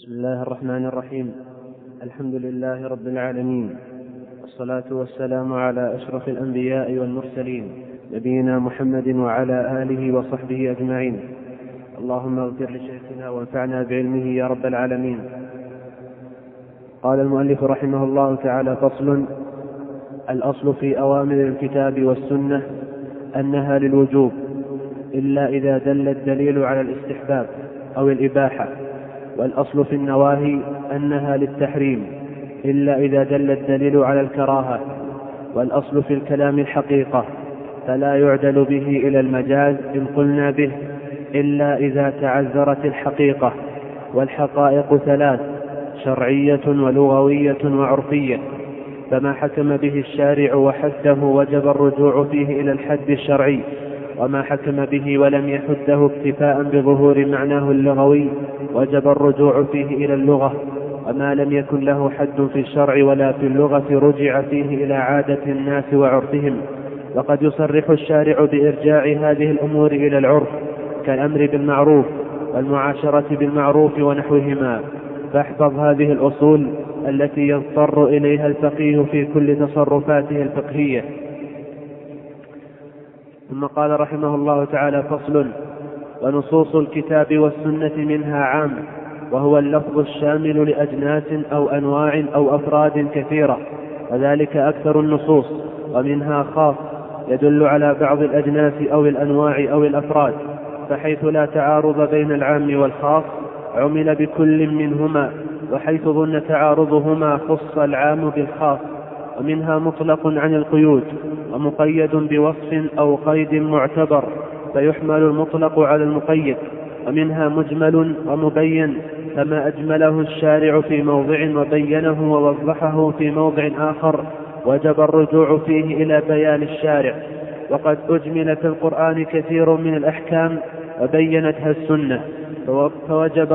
بسم الله الرحمن الرحيم. الحمد لله رب العالمين، والصلاة والسلام على أشرف الأنبياء والمرسلين، نبينا محمد وعلى آله وصحبه أجمعين. اللهم اغفر لشيخنا وانفعنا بعلمه يا رب العالمين. قال المؤلف رحمه الله تعالى: فصل. الأصل في أوامر الكتاب والسنة أنها للوجوب إلا إذا دل الدليل على الاستحباب أو الإباحة، والأصل في النواهي أنها للتحريم إلا إذا دل الدليل على الكراهة، والأصل في الكلام الحقيقة فلا يعدل به إلى المجاز إن قلنا به إلا إذا تعذرت الحقيقة، والحقائق ثلاث: شرعية ولغوية وعرفية، فما حكم به الشارع وحده وجب الرجوع فيه إلى الحد الشرعي، وما حكم به ولم يحده اكتفاء بظهور معناه اللغوي وجب الرجوع فيه إلى اللغة، وما لم يكن له حد في الشرع ولا في اللغة رجع فيه إلى عادة الناس وعرفهم. وقد يصرح الشارع بإرجاع هذه الأمور إلى العرف كالأمر بالمعروف والمعاشرة بالمعروف ونحوهما، فاحفظ هذه الأصول التي يضطر إليها الفقيه في كل تصرفاته الفقهية. ثم قال رحمه الله تعالى: فصل. ونصوص الكتاب والسنة منها عام، وهو اللفظ الشامل لأجناس أو أنواع أو أفراد كثيرة، وذلك أكثر النصوص، ومنها خاص يدل على بعض الأجناس أو الأنواع أو الأفراد، فحيث لا تعارض بين العام والخاص عمل بكل منهما، وحيث ظن تعارضهما خص العام بالخاص. ومنها مطلق عن القيود ومقيد بوصف أو قيد معتبر فيحمل المطلق على المقيد. ومنها مجمل ومبين، فما أجمله الشارع في موضع وبينه ووضحه في موضع آخر وجب الرجوع فيه إلى بيان الشارع. وقد أجمل في القرآن كثير من الأحكام وبينتها السنة، فوجب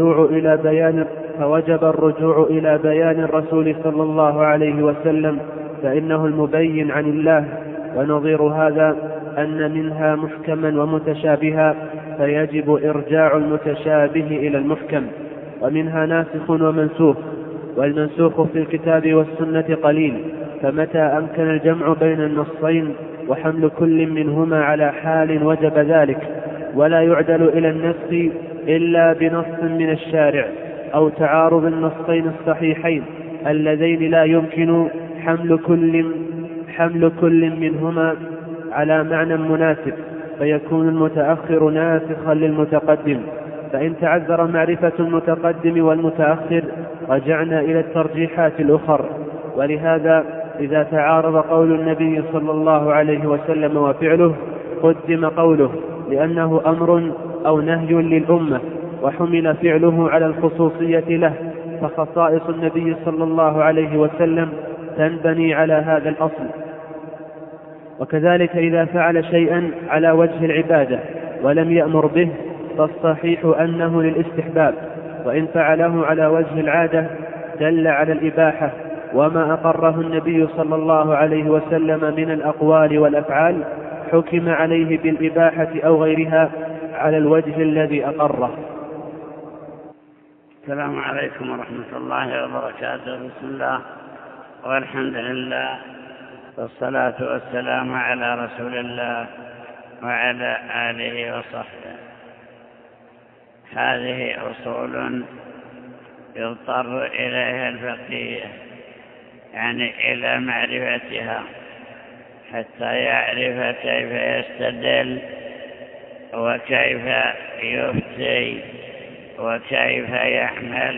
الرجوع إلى بيان الرسول صلى الله عليه وسلم، فإنه المبين عن الله. ونظير هذا أن منها محكما ومتشابها، فيجب إرجاع المتشابه إلى المحكم. ومنها ناسخ ومنسوخ، والمنسوخ في الكتاب والسنة قليل، فمتى أمكن الجمع بين النصين وحمل كل منهما على حال وجب ذلك، ولا يعدل إلى النسخ إلا بنص من الشارع أو تعارض النصين الصحيحين اللذين لا يمكن حمل كل منهما على معنى مناسب، فيكون المتأخر ناسخا للمتقدم. فإن تعذر معرفة المتقدم والمتأخر رجعنا إلى الترجيحات الأخرى. ولهذا إذا تعارض قول النبي صلى الله عليه وسلم وفعله قدم قوله، لأنه أمر أو نهي للأمة، وحمل فعله على الخصوصية له، فخصائص النبي صلى الله عليه وسلم تنبني على هذا الأصل. وكذلك إذا فعل شيئا على وجه العبادة ولم يأمر به فالصحيح أنه للاستحباب، وإن فعله على وجه العادة دل على الإباحة، وما أقره النبي صلى الله عليه وسلم من الأقوال والأفعال حكم عليه بالإباحة أو غيرها على الوجه الذي أقره. السلام عليكم ورحمة الله وبركاته. بسم الله والحمد لله، والصلاة والسلام على رسول الله وعلى آله وصحبه. هذه أصول يضطر إليها الفقيه، يعني إلى معرفتها حتى يعرف كيف يستدل وكيف يفتي وكيف يحمل.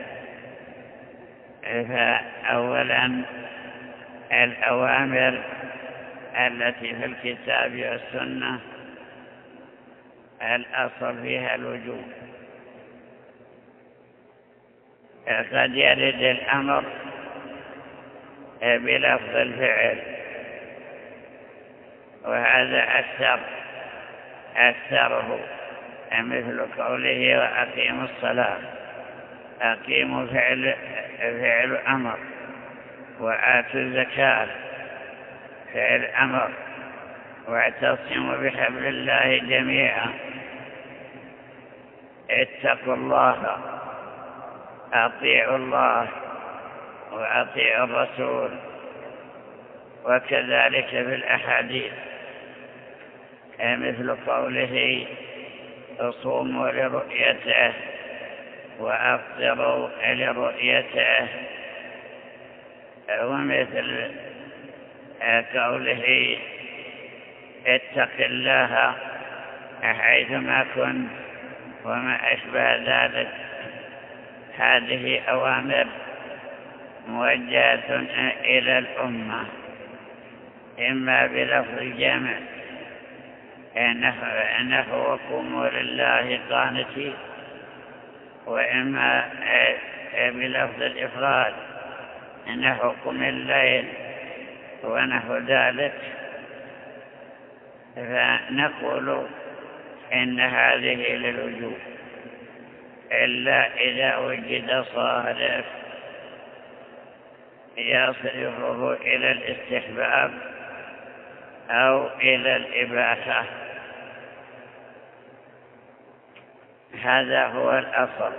فأولا الأوامر التي في الكتاب والسنة الأصل فيها الوجوب. قد يرد الأمر بلفظ الفعل، وهذا أكثره، مثل قوله وأقيموا الصلاة، أقيموا فعل أمر، وآتوا الزكاة فعل أمر، واعتصموا بحبل الله جميعا، اتقوا الله أطيعوا الله وأطيعوا الرسول. وكذلك في الأحاديث مثل قوله صوموا لرؤيته وأفطروا لرؤيته، ومثل قوله اتق الله حيثما كنت وما أشبه ذلك. هذه أوامر موجهة إلى الأمة، إما بلفظ الجمع نحو وقوموا لله قانتين، وإما بلفظ الإفراد نحو قم الليل ونحو ذلك. فنقول إن هذه للوجوب، إلا إذا وجد صارف يصرفه إلى الاستحباب أو إلى الإباحة. هذا هو الأصل.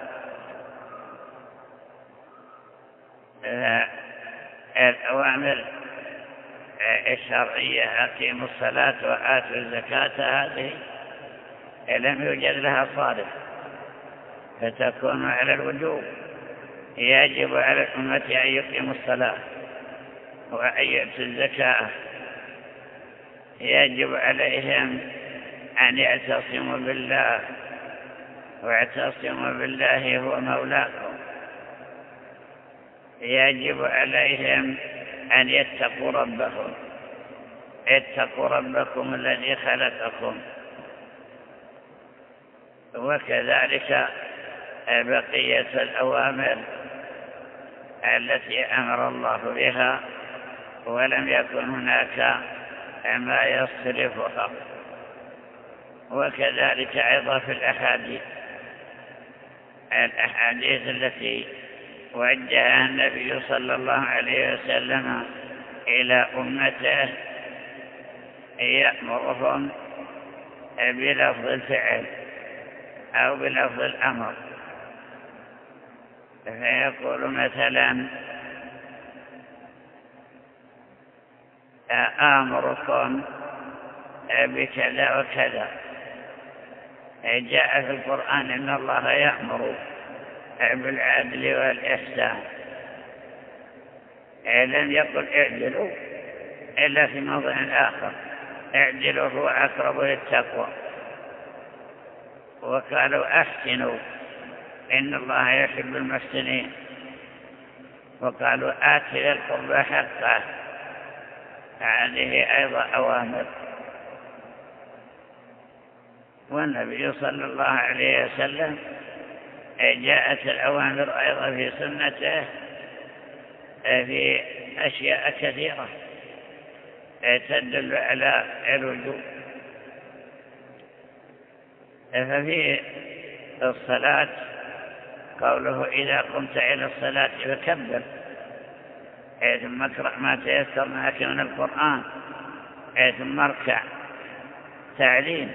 الأوامر الشرعية أقيموا الصلاة وآتوا الزكاة هذه لم يوجد لها صارف، فتكون على الوجوب. يجب على الأمة أن يقيموا الصلاة وأن يؤتوا الزكاة. يجب عليهم أن يعتصموا بالله، واعتصموا بالله هو مولاكم. يجب عليهم أن يتقوا ربهم، اتقوا ربكم الذي خلقكم. وكذلك بقية الأوامر التي أمر الله بها ولم يكن هناك ما يصرفها. وكذلك أيضا في الأحاديث التي وجهها النبي صلى الله عليه وسلم إلى أمته يأمرهم بلفظ الفعل أو بلفظ الأمر. فيقول مثلا آمركم بكذا وكذا. جاء في القرآن إن الله يأمر بالعدل والإحسان. لم يقل اعدلوا إلا في موضع آخر، اعدلوا هو أقرب للتقوى. وقالوا أحسنوا إن الله يحب المحسنين. وقالوا آت ذي القربى حقه. هذه أيضا أوامر. والنبي صلى الله عليه وسلم جاءت الأوامر أيضا في سنته في أشياء كثيرة تدل على الوجوب. ففي الصلاة قوله إذا قمت إلى الصلاة فكبر، ثم اقرأ ما تيسر معك من القرآن، ثم اركع، تعليم.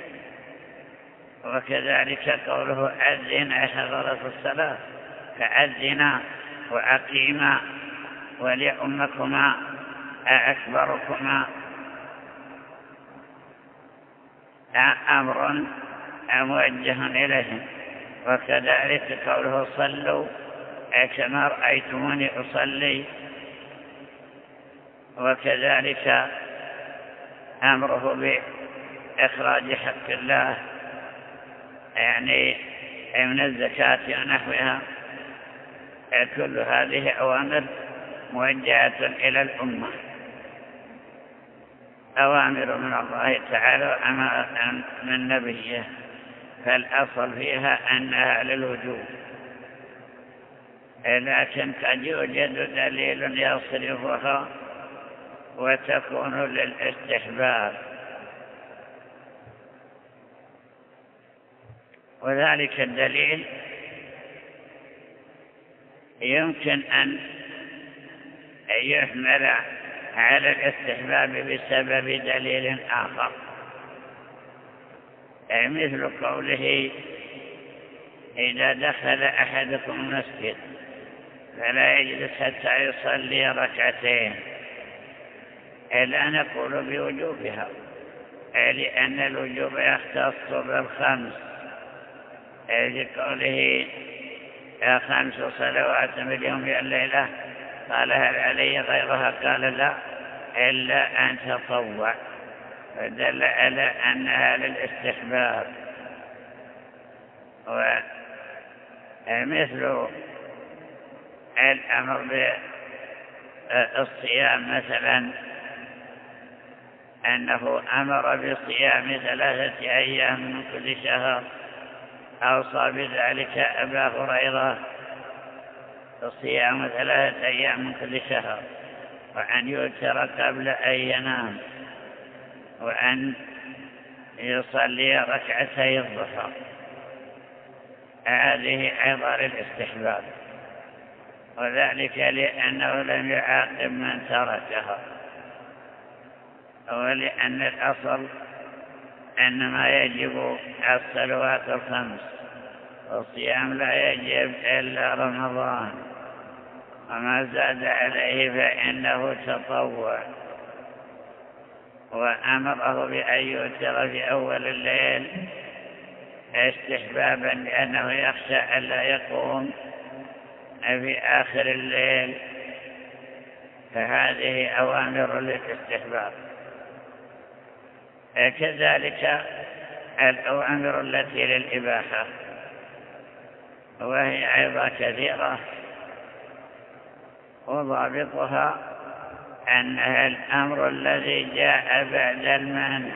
وكذلك قوله أذن حضرت الصلاة، فأذنا وأقيما وليؤمكما أكبركما. أمر موجه إليهم. وكذلك قوله صلوا كما رأيتموني أصلي. وكذلك أمره بإخراج حق الله، يعني من الزكاة ونحوها. كل هذه أوامر موجهة إلى الأمة، أوامر من الله تعالى وأمر من نبيه، فالأصل فيها أنها للوجوب. لكن قد يوجد دليل يصرفها وتكون للاستحباب. وذلك الدليل يمكن أن يحمل على الاستحباب بسبب دليل آخر، مثل قوله إذا دخل أحدكم المسجد فلا يجلس حتى يصلي ركعتين، لا نقول بوجوبها، لأن الوجوب يختص بالخمس، لقوله 5 صلوات في اليوم والليلة، قال هل علي غيرها؟ قال لا، إلا أن تطوع، فدل على أنها للاستحباب. ومثل الأمر بالصيام مثلا، أنه أمر بصيام 3 أيام من كل شهر، أوصى بذلك أبا هريرة صيام 3 أيام من كل شهر، وأن يوتر قبل أن ينام، وأن يصلي ركعتي الضحى. هذه أيضا للاستحباب، وذلك لأنه لم يعاقب من تركها، ولأن الأصل أنما يجب الصلوات 5، والصيام لا يجب إلا رمضان، وما زاد عليه فإنه تطوع. وأمره بأن يوتر في أول الليل استحبابا، لأنه يخشى ألا يقوم في آخر الليل، فهذه أوامر للاستحباب. كذلك الأوامر التي للإباحة، وهي أيضا كثيرة، وضابطها أنها الأمر الذي جاء بعد المنع،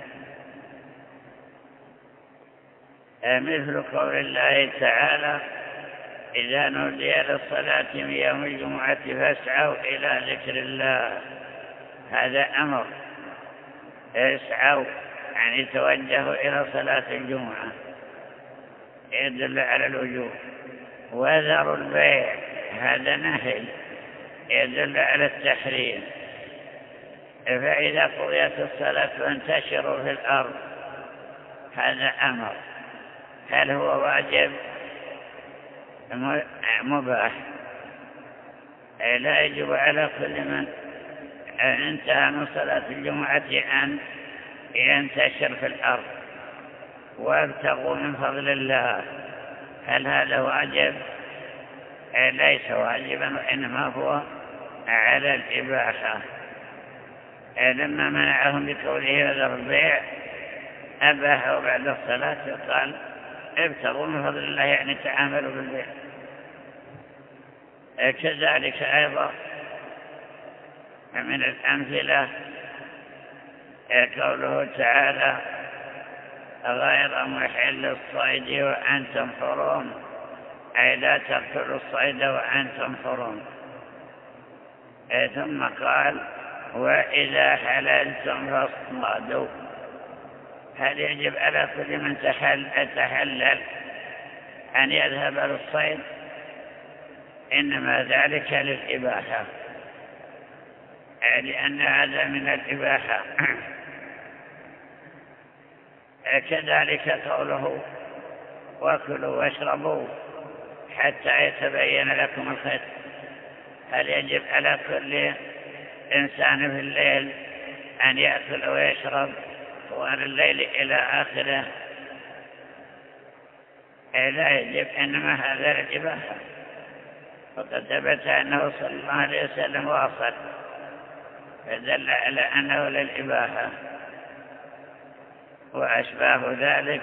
مثل قول الله تعالى إذا نودي للصلاة من يوم الجمعة فاسعوا إلى ذكر الله. هذا أمر، اسعوا يعني توجهوا إلى صلاة الجمعة، يدل على الوجوب. وذروا البيع، هذا نهي يدل على التحريم. فإذا قضيت الصلاة فانتشروا في الأرض، هذا أمر. هل هو واجب؟ مباح. لا يجب على كل من انتهى من صلاة الجمعة أن ينتشر في الأرض وابتغوا من فضل الله. هل هذا واجب؟ ليس واجبا، وإنما هو على الإباحة. لما منعهم بقوله وذروا البيع أباحوا بعد الصلاة، قال ابتغوا من فضل الله، يعني تعاملوا بالبيع. كذلك أيضا من الأمثلة قوله تعالى غير محل الصيد وأنتم حرم، أي لا تقتلوا الصيد وأنتم حرم. ثم قال وإذا حللتم فاصطادوا. هل يجب على كل من تحلل أن يذهب للصيد؟ إنما ذلك للإباحة، لأن هذا من الإباحة. كذلك قوله وكلوا واشربوا حتى يتبين لكم الخيط. هل يجب على كل إنسان في الليل أن يأكل ويشرب طوال الليل إلى آخره؟ لا يجب، إنما هذا للإباحة. وقد ثبت أنه صلى الله عليه وسلم واصل، فدل على أنه للإباحة. وأشباه ذلك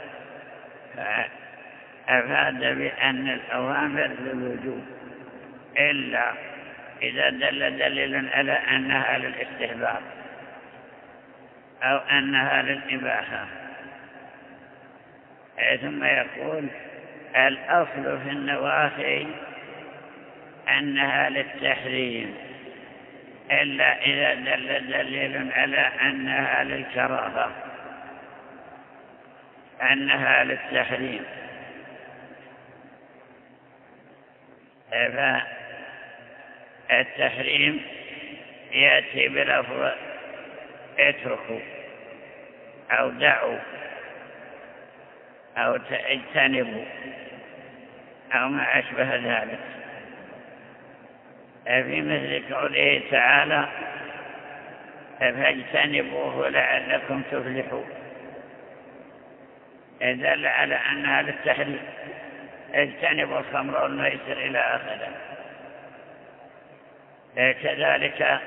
أفاد بأن الأوامر للوجوب، إلا إذا دل دليل على أنها للاستحباب أو أنها للإباحة. ثم يقول الأصل في النواهي أنها للتحريم، إلا إذا دل دليل على أنها للكراهة، أنها للتحريم. فالتحريم يأتي بلفظ اتركوا أو دعوا أو اجتنبوا، أو ما أشبه ذلك. في مثل قوله تعالى فاجتنبوه لعلكم تفلحون، دل على أنها للتحريم. اجتنبوا الخمر والميسر إلى آخره. كذلك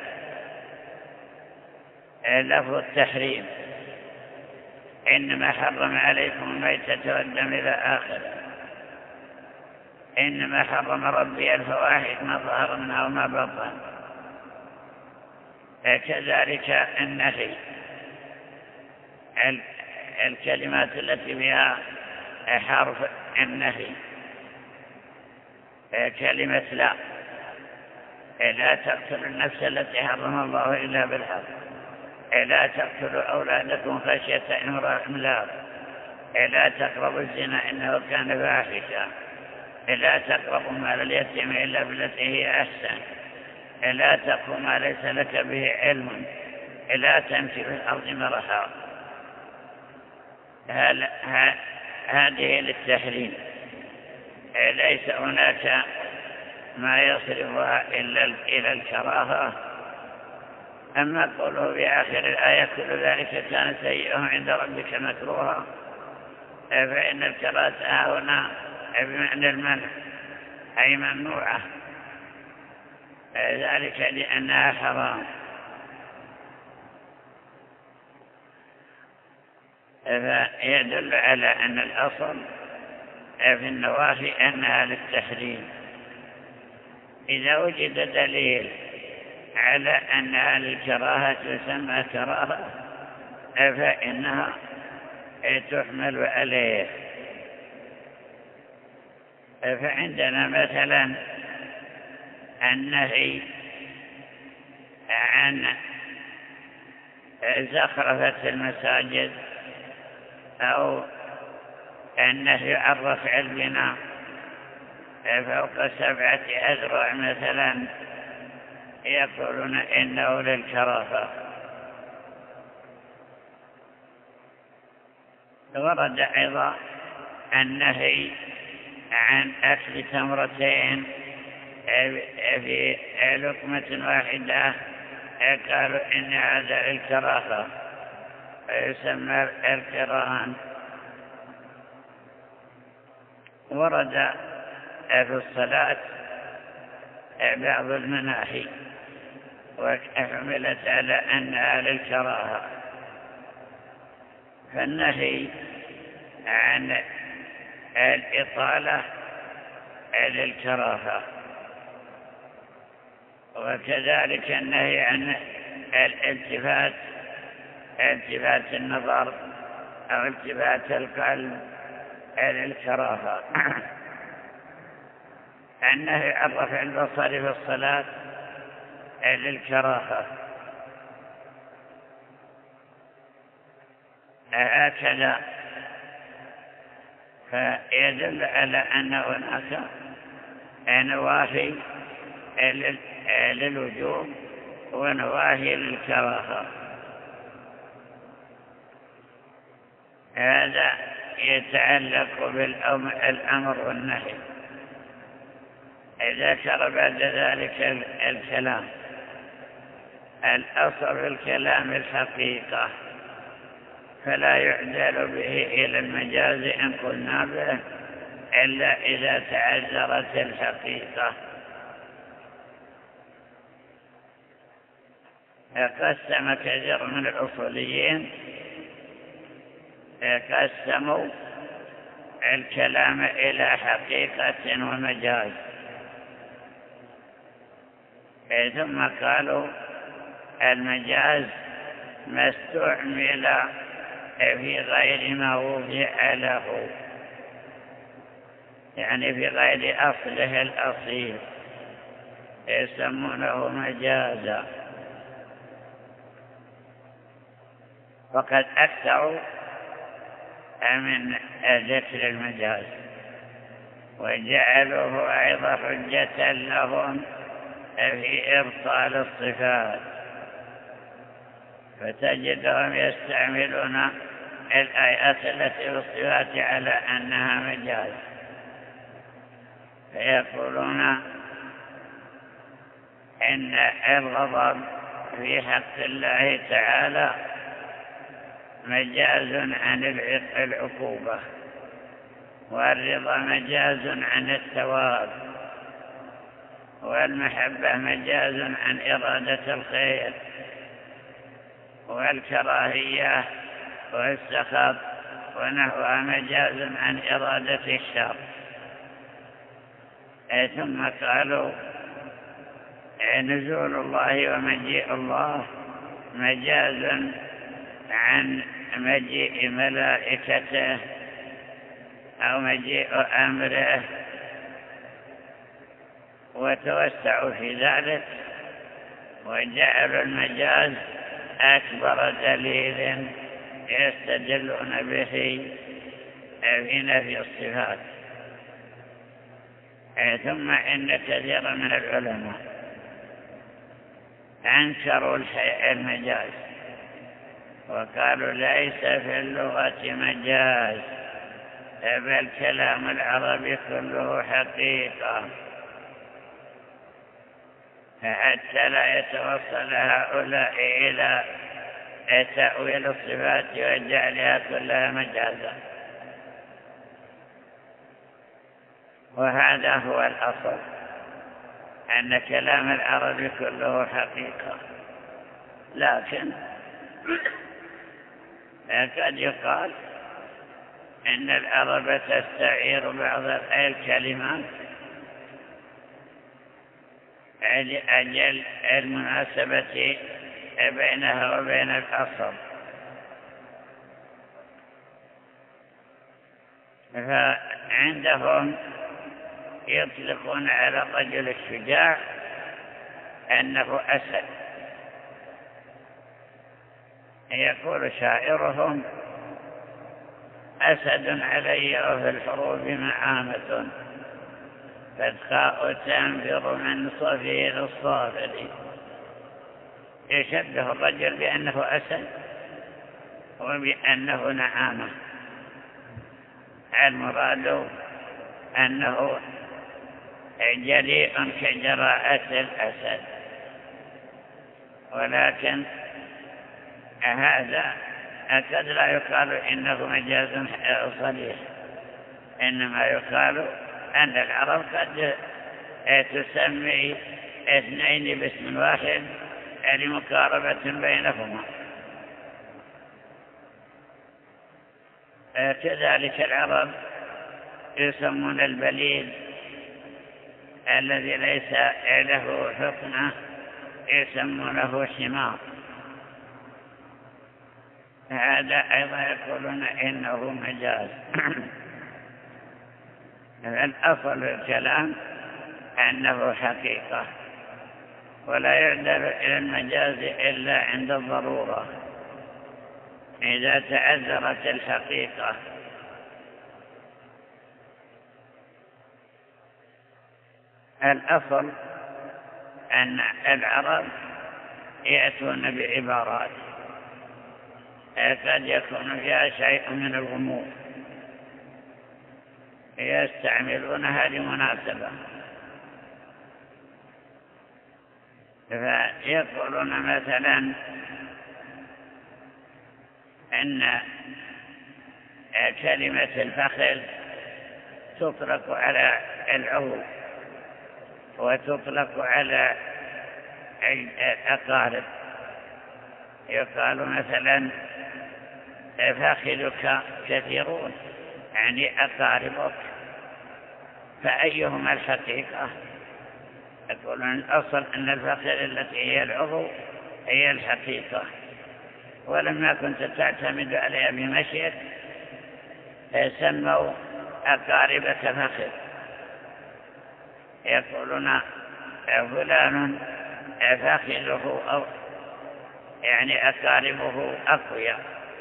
لفظ التحريم إنما حرم عليكم الميتة والدم إلى آخره. إنما حرم ربي الفواحش ما ظهر منها وما بطن. كذلك النهي، الكلمات التي فيها حرف النهي، كلمة لا تقتلوا النفس التي حرم الله إلا بالحق، لا تقتلوا أولادكم خشية إملاق، لا تقربوا الزنا إنه كان فاحشا، لا تقربوا مال اليتيم إلا بالتي هي أحسن، لا تقف ما ليس لك به علم، لا تمشي في الأرض مرحا. هذه للتحريم، ليس هناك ما يصرفها إلا إلى الكراهة. أما قوله في آخر الآية كل ذلك كان سيئه عند ربك مكروها، فإن الكراهة هنا بمعنى المنع، أي ممنوعة، ذلك لأنها حرام. فيدل على أن الأصل في النواهي أنها للتحريم. إذا وجد دليل على أنها للكراهة تسمى كراهة فإنها تحمل عليه. فعندنا مثلا النهي عن زخرفة المساجد، أو النهي عن رفع البناء فوق 7 أذرع مثلا، يقولون إنه للكراهة. ورد أيضا النهي عن أكل تمرتين في لقمة واحدة، قالوا إن هذا للكراهة يسمى القران. ورد في الصلاة بعض المناهي وحملت على أنها للكراهة. فالنهي عن الإطالة للكراهة، وكذلك النهي عن التفات النظر أو التفات القلب للكراهة. النهي عن رفع البصر في الصلاة للكراهة. هكذا فيدل على أن هناك نواهي للوجوب ونواهي للكراهة. هذا يتعلق بالأمر والنهي. ذكر بعد ذلك الكلام. الأصل في الكلام الحقيقة، فلا يعدل به إلى المجاز إن قلنا به إلا إذا تعذرت الحقيقة. قسم كثير من الأصوليين قسموا الكلام إلى حقيقة ومجاز، ثم قالوا المجاز ما استعمل في غير ما وضع له، يعني في غير أصله الأصيل، يسمونه مجازا. وقد أكثروا من ذكر المجاز وجعلوه أيضا حجة لهم في إبطال الصفات، فتجدهم يستعملون الآيات التي في الصفات على أنها مجاز، فيقولون إن الغضب في حق الله تعالى مجاز عن العقوبة، والرضا مجاز عن الثواب، والمحبة مجاز عن إرادة الخير، والكراهية والسخط ونحوها مجاز عن إرادة الشر. ثم قالوا نزول الله ومجيء الله مجاز عن مجيء ملائكته أو مجيء أمره، وتوسعوا في ذلك وجعلوا المجاز أكبر دليل يستدلون به في نفي الصفات. ثم إن كثيرا من العلماء أنكروا المجاز وقالوا ليس في اللغة مجاز، بل كلام العرب كله حقيقة، حتى لا يتوصل هؤلاء إلى تأويل الصفات وجعلها كلها مجازا. وهذا هو الأصل، أن كلام العرب كله حقيقة، لكن قد يقال إن العرب تستعير بعض الكلمات لأجل المناسبة بينها وبين الأصل، فعندهم يطلقون على الرجل الشجاع أنه أسد. يقول شاعرهم أسد علي وفي الحروب معامة، فادخاء تنفر من صفير الصافر. يشبه الرجل بأنه أسد وبأنه نعامة، المراد أنه جريء كجراءة الأسد، ولكن هذا قد لا يقال إنه مجاز صريح، إنما يقال أن العرب قد تسمي اثنين باسم واحد لمقاربة بينهما. كذلك العرب يسمون البليد الذي ليس له حكمة يسمونه شمار، هذا أيضا يقولون إنه مجاز. الأصل الكلام أنه حقيقة، ولا يعدل إلى المجاز إلا عند الضرورة، إذا تعذرت الحقيقة. الأصل أن العرب يأتون بعبارات قد يكون فيها شيء من الغموض يستعملونها لمناسبة، فيقولون مثلا أن كلمة الفخذ تطلق على العضو وتطلق على الأقارب. يقال مثلا فاخذك كثيرون، يعني أقاربك، فأيهما الحقيقة؟ يقولون الأصل أن الفخذ التي هي العضو هي الحقيقة، ولما كنت تعتمد عليها بمشيك سموا أقاربك فخذ. يقولون فلان فخذه أو يعني أقاربه أقوياء.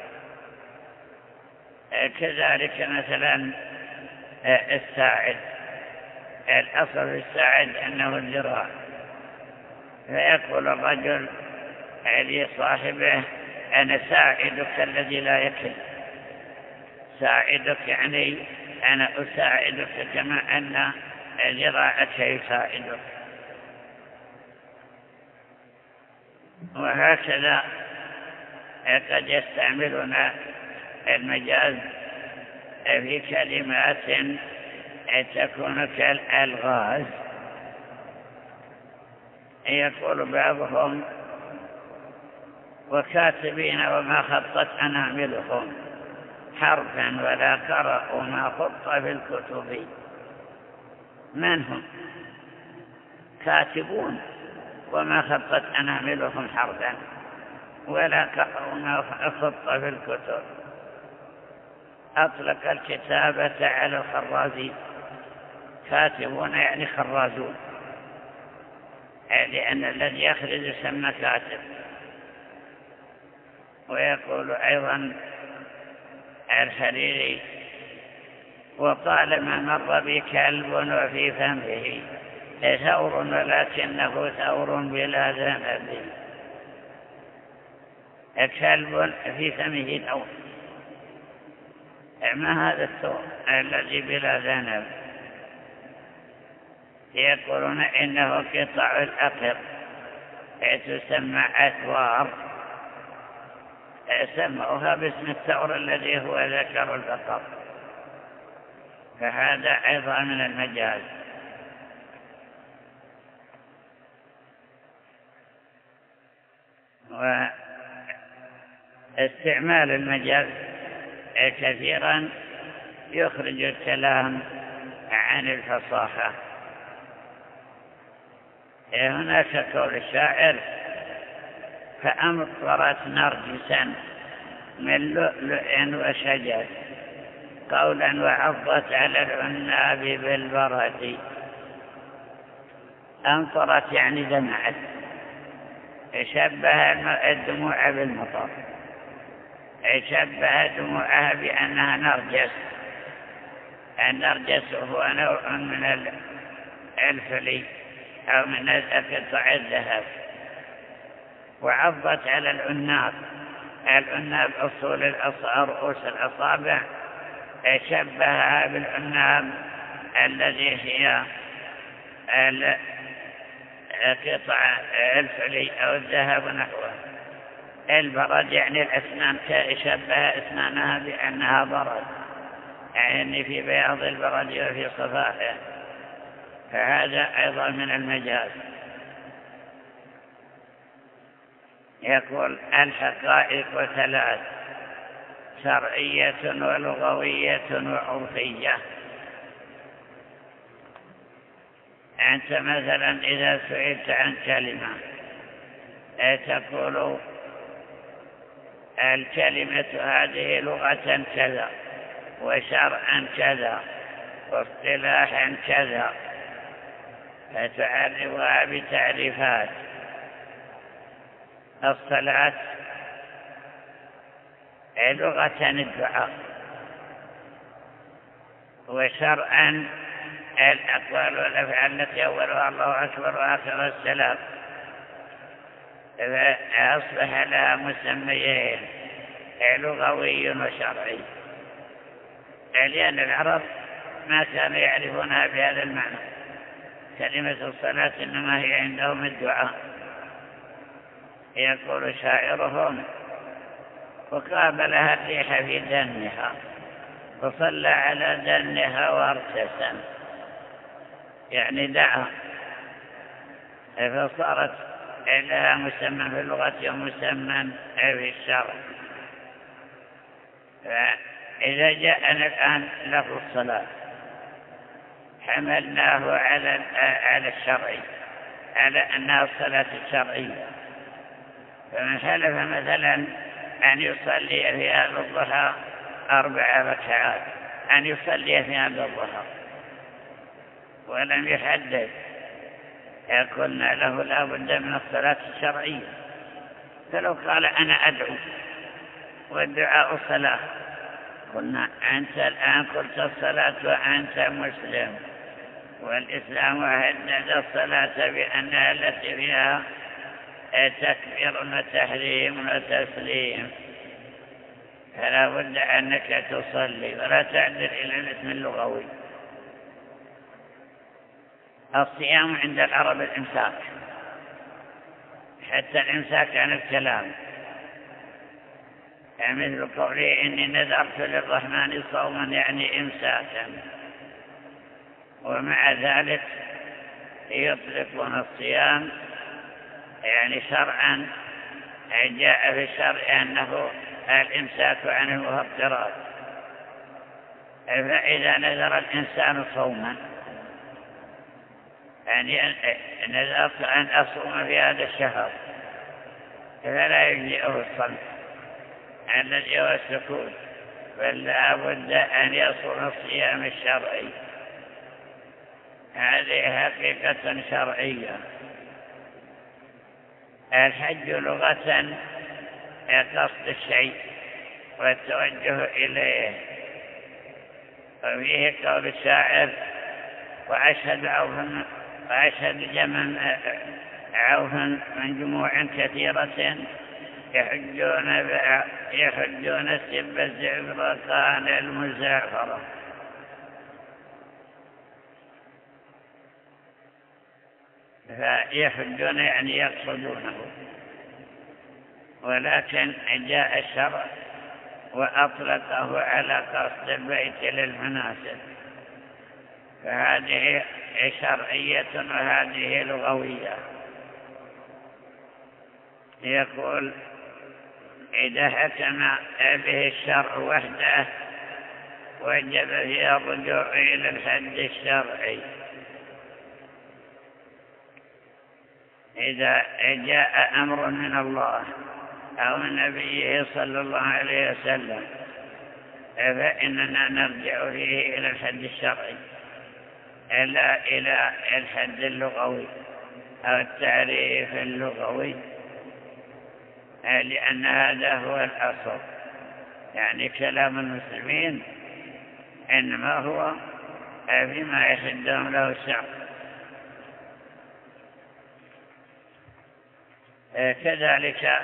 كذلك مثلا الساعد، الأصل في الساعد أنه الذراع، فيقول الرجل لصاحبه أنا ساعدك الذي لا يكل. ساعدك يعني أنا أساعدك كما أن ذراعك يساعدك. وهكذا قد يستعملون المجاز في كلمات تكون كالألغاز. يقول بعضهم وكاتبين وما خطت أناملهم حرفا ولا قرأوا ما خط في الكتب. من هم؟ كاتبون وما خطت أناملهم حرفا ولا قرأوا ما خط في الكتب. أطلق الكتابة على الخرازين. كاتبون يعني خرازون، لأن الذي يخرج يسمى كاتب. ويقول أيضا الحريري وطالما مر بكلب وفي فمه ثور ولكنه ثور بلا ذنب. كلب في فمه ثور، ما هذا الثور الذي بلا ذنب؟ يقولون إنه قطع الأقر تسمى أثوار، سموها باسم الثور الذي هو ذكر البقر. فهذا أيضا من المجاز. واستعمال المجاز كثيرا يخرج الكلام عن الفصاحة. هناك قول الشاعر فأمطرت نرجسا من لؤلؤ وشجر قولا وعضت على العناب بالبرد. أمطرت يعني دمعت، شبه الدموع بالمطر، شبه دموعها بأنها نرجس. النرجس هو نوع من الفلي أو من قطع الذهب. وعضت على العناب، العناب أصول رؤوس الأصابع، شبهها بالعناب الذي هي قطع الفلي أو الذهب نحوه. البرد يعني الأسنان، شبه أسنانها بأنها برد، يعني في بياض البرد وفي صفائه. فهذا أيضا من المجاز. يقول الحقائق ثلاث: شرعية ولغوية وعرفية. أنت مثلا إذا سئلت عن كلمة تقول الكلمة هذه لغة كذا وشرعا كذا واصطلاحا كذا، فتعرفها بتعريفات. الصلاة لغة الدعاء، وشرعا الأقوال والأفعال التي أولها الله أكبر وآخر السلام، فأصبح لها مسميين لغوي وشرعي، لأن العرب ما كانوا يعرفونها بهذا المعنى. كلمة الصلاة إنما هي عندهم الدعاء. يقول شاعرهم وقابلها الريح في دنها وصلى على دنها وارتسم، يعني دعا، فصارت لها مسمى في اللغة ومسمى في الشرع. فإذا جاءنا الآن لفظ الصلاة حملناه على الشرعي، على أنها الصلاة الشرعية. فمن حلف مثلا أن يصلي في هذا الضحى 4 ركعات، أن يصلي في هذا الضحى ولم يحدد، قلنا له لا بد من الصلاة الشرعية. فلو قال أنا أدعو والدعاء صلاة، قلنا أنت الآن قلت الصلاة وأنت مسلم، والإسلام هدد الصلاة بأنها التي فيها تكبير وتحريم وتسليم، فلا بد أنك تصلي ولا تعدل إلى الاسم اللغوي. الصيام عند العرب الإمساك، حتى الإمساك عن الكلام، مثل قوله إني نذرت للرحمن صوما، يعني إمساكا. ومع ذلك يطلقون الصيام، يعني شرعا جاء في الشرع أنه الإمساك عن المفطرات. فإذا نذر الإنسان صوما، يعني نذرت أن أصوم في هذا الشهر، فلا يجزئه الصوم الذي هو السكوت، بل لا بد أن يصوم الصيام الشرعي. هذه حقيقة شرعية. الحج لغة قصد الشيء والتوجه إليه، وفيه قول الشاعر: وأشهد جمع عوف من جموع كثيرة يحجون السب الزعفران المزعفرة. فيحجون يعني يقصدونه، ولكن جاء الشرع وأطلقه على قصد البيت للمناسك، فهذه شرعية وهذه لغوية. يقول: إذا حكم به الشرع وحده وجب فيها الرجوع إلى الحد الشرعي. إذا جاء أمر من الله أو من نبيه صلى الله عليه وسلم، فإننا نرجع فيه إلى الحد الشرعي، لا إلى الحد اللغوي أو التعريف اللغوي، لأن هذا هو الأصل. يعني كلام المسلمين إنما هو فيما يحدهم له الشرع. كذلك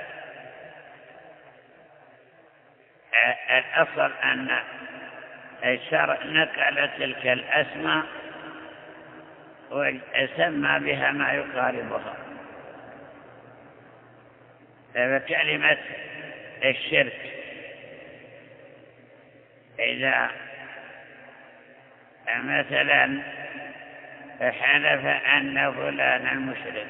الأصل أن الشرع نقل تلك الأسماء وسمى بها ما يقاربها. فكلمة الشرك إذا مثلا حلف أن فلانا مشرك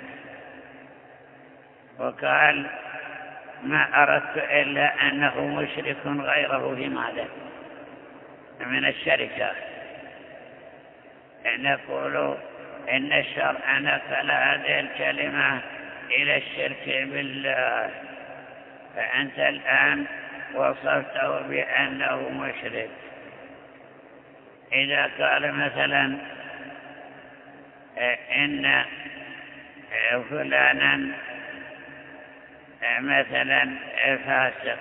وقال: ما أردت إلا أنه مشرك غيره في ماذا من الشركة، نقول إن الشرع نقل هذه الكلمة إلى الشرك بالله، فأنت الآن وصفته بأنه مشرك. إذا قال مثلا إن فلانا مثلا فاسق،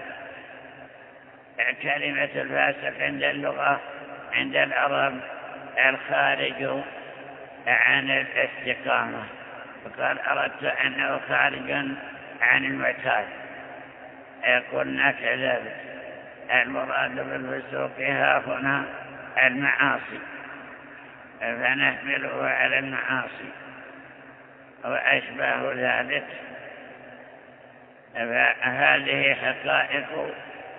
كلمة الفاسق عند اللغة عند العرب الخارج عن الاستقامة، وقال: أردت أنه خارج عن المعتاد، قلنا كذلك. المراد بالفسوق ها هنا المعاصي، فنحمله على المعاصي وأشباه ذلك. فهذه حقائق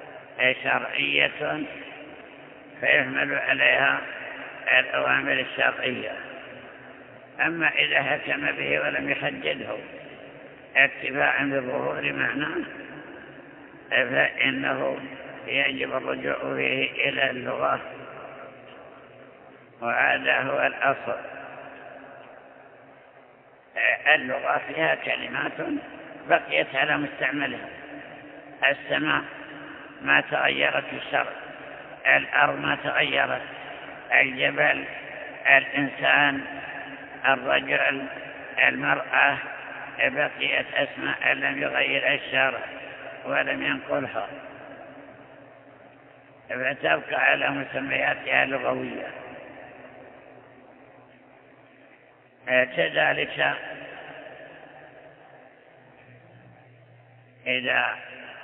شرعية فيحمل عليها الأوامر الشرعية. أما إذا حكم به ولم يحدده اكتفاء بظهور معناه، فإنه يجب الرجوع فيه إلى اللغة، وهذا هو الأصل. اللغة فيها كلمات بقيت على مستعملها: السماء ما تغيرت في الشرع، الأرض ما تغيرت، الجبل، الإنسان، الرجل، المرأة، بقيت أسماء لم يغير الشرع ولم ينقلها، فتبقى على مسمياتها اللغوية. كذلك إذا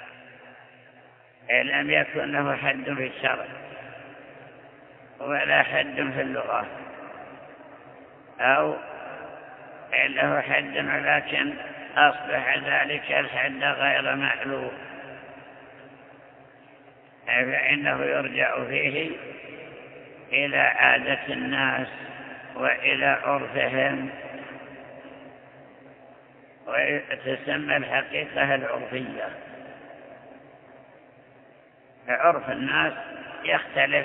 لم يكن له حد في الشرع ولا حد في اللغة، أو له حد ولكن أصبح ذلك الحد غير معلوم، فإنه يرجع فيه إلى عادة الناس وإلى عرفهم، وتسمى الحقيقة العرفية. عرف الناس يختلف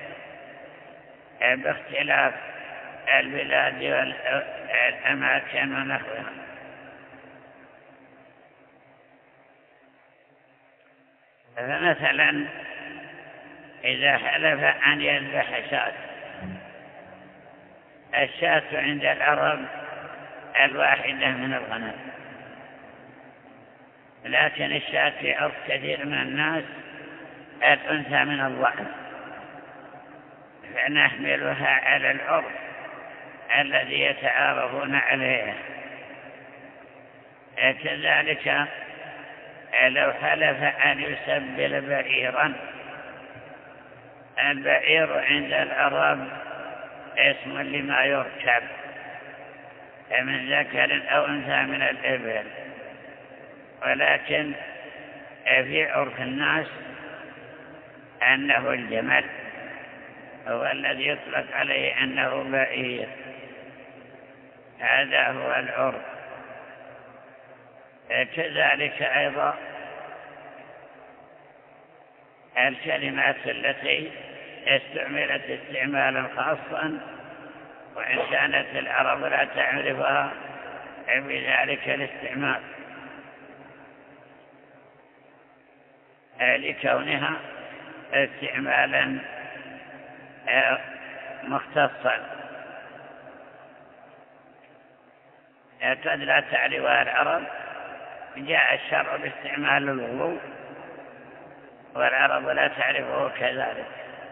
باختلاف البلاد والأماكن ونحوها. فمثلا إذا حلف أن يذبح شاة، الشاة عند العرب الواحدة من الغنم، لكن الشاة في عرف كثير من الناس الأنثى من الضأن، فنحملها على العرف الذي يتعارفون عليه. كذلك لو حلف أن يسبل بعيرا، البعير عند العرب اسم لما يركب من ذكر أو أنثى من الإبل، ولكن في عرف الناس أنه الجمل هو الذي يطلق عليه أنه بعير. هذا هو العرف. كذلك أيضا الكلمات التي استعملت استعمالا خاصا وإن كانت العرب لا تعرفها بذلك الاستعمال لكونها استعمالا مختصا قد لا تعرفها العرب. جاء الشرع باستعمال الوضوء والعرب لا تعرفه كذلك،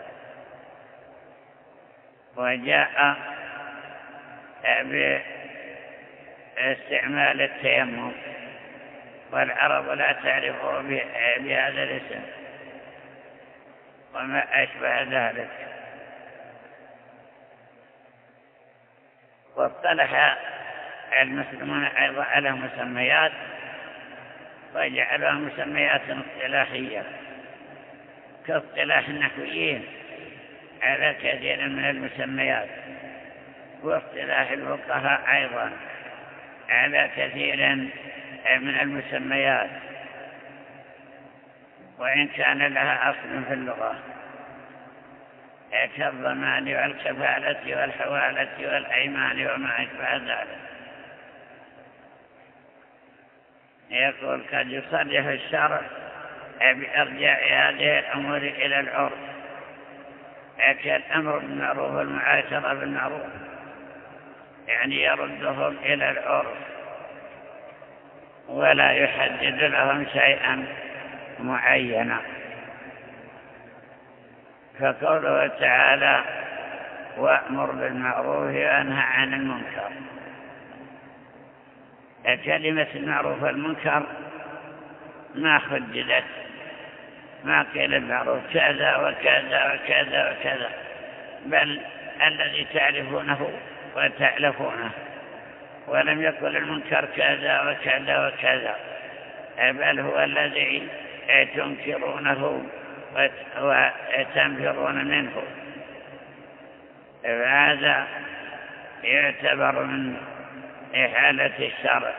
وجاء باستعمال التيمم والعرب لا تعرفه بهذا الاسم وما أشبه ذلك. واصطلح المسلمون أيضا على مسميات وجعلها مسميات اصطلاحية كاصطلاح النحويين على كثير من المسميات، واصطلاح الفقهاء أيضا على كثير من المسميات، وإن كان لها أصل في اللغة كالضمان والكفالة والحوالة والأيمان وما أشبه ذلك. يقول قد يصرح الشرع بإرجاع هذه الأمور إلى العرف، كالأمر بالمعروف والمعاشرة بالمعروف، يعني يردهم إلى العرف ولا يحدد لهم شيئا معينا. فقوله تعالى وأمر بالمعروف وانهى عن المنكر، كلمة المعروف والمنكر ما حددت، ما قيل المعروف كذا وكذا وكذا وكذا، بل الذي تعرفونه وتألفونه، ولم يقل المنكر كذا وكذا وكذا، بل هو الذي تنكرونه وتنفرون منه. هذا يعتبر من إحالة الشرع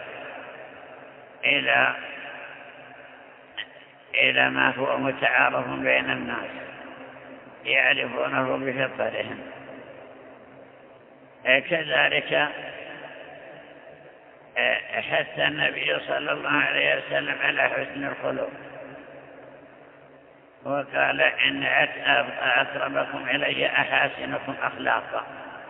إلى ما هو متعارف بين الناس يعرفونه بفطرهم. كذلك حث النبي صلى الله عليه وسلم على حسن الخلق، وقال إن أقربكم إلي أحاسنكم أخلاقا.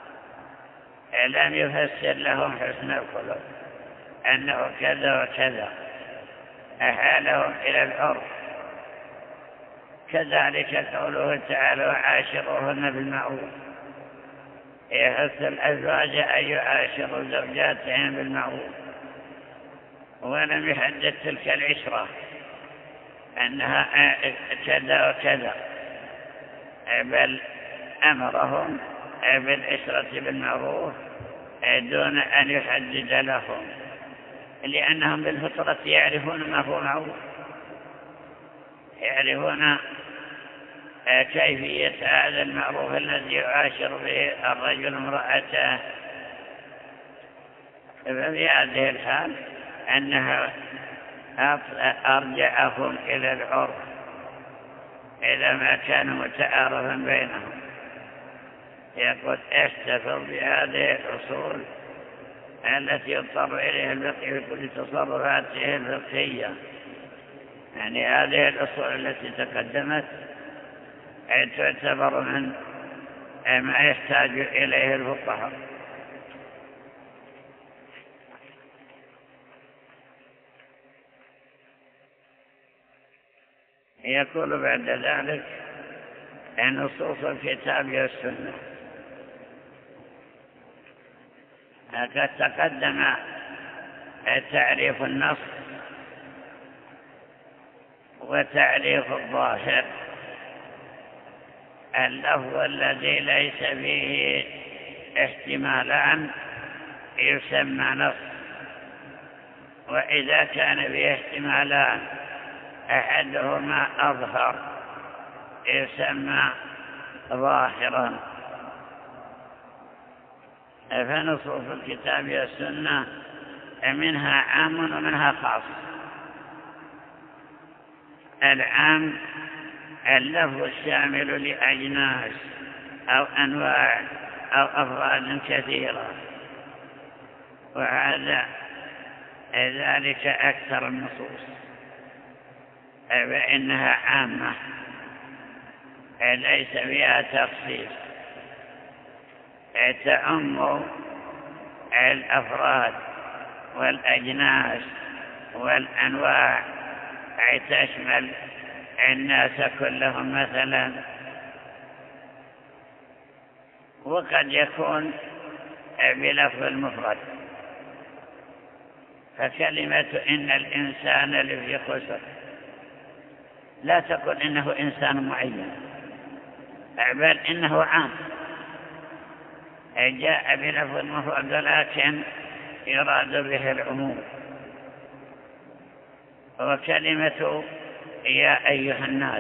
لم يفسر لهم حسن الخلق أنه كذا وكذا، أحالهم إلى العرف. كذلك قوله تعالى وعاشروهن بالمعروف، يحث الأزواج أن يعاشروا زوجاتهم بالمعروف، ولم يحدد تلك العشرة أنها كذا وكذا، بل أمرهم بالعشرة بالمعروف دون أن يحدد لهم، لأنهم بالفطرة يعرفون ما هو معروف، يعرفون كيفية هذا المعروف الذي يعاشر به الرجل امرأته. ففي هذه الحال أنها أرجعهم إلى العرف إذا ما كان متعارفا بينهم. يقول احتفظ بهذه الأصول التي يضطر إليها الفقه في كل تصرفاته الفقهية، يعني هذه الأصول التي تقدمت تعتبر من ما يحتاج إليه الفقهاء. يقول بعد ذلك نصوص الكتاب والسنة. قد تقدم تعريف النص وتعريف الظاهر. اللفظ الذي ليس فيه احتمالان يسمى نص، وإذا كان فيه احتمالان أحدهما أظهر يسمى ظاهرا. فنصوص الكتاب والسنة منها عام ومنها خاص. العام اللفظ الشامل لأجناس أو أنواع أو أفراد كثيرة، وهذا ذلك أكثر النصوص، فإنها عامة ليس فيها تخصيص، تعم الأفراد والأجناس والأنواع، تشمل الناس كلهم مثلا. وقد يكون بلفظ المفرد، فكلمة إن الإنسان لفي خسر لا تقل إنه إنسان معين، بل إنه عام جاء بلفظ المفرد، لكن يراد به العموم. وكلمة يا أيها الناس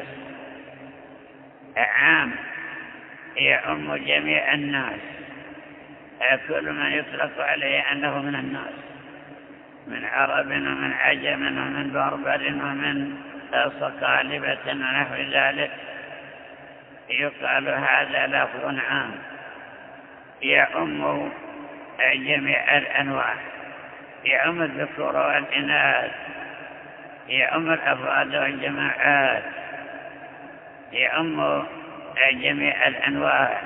عام يعم جميع الناس، كل من يطلق عليه أنه من الناس، من عرب ومن عجم ومن بربر ومن صقالبة ونحو ذلك، يقال هذا لفظ عام يعم جميع الأنواع، يعم الذكور والإناث، يعم الأفراد والجماعات، يعم جميع الأنواع.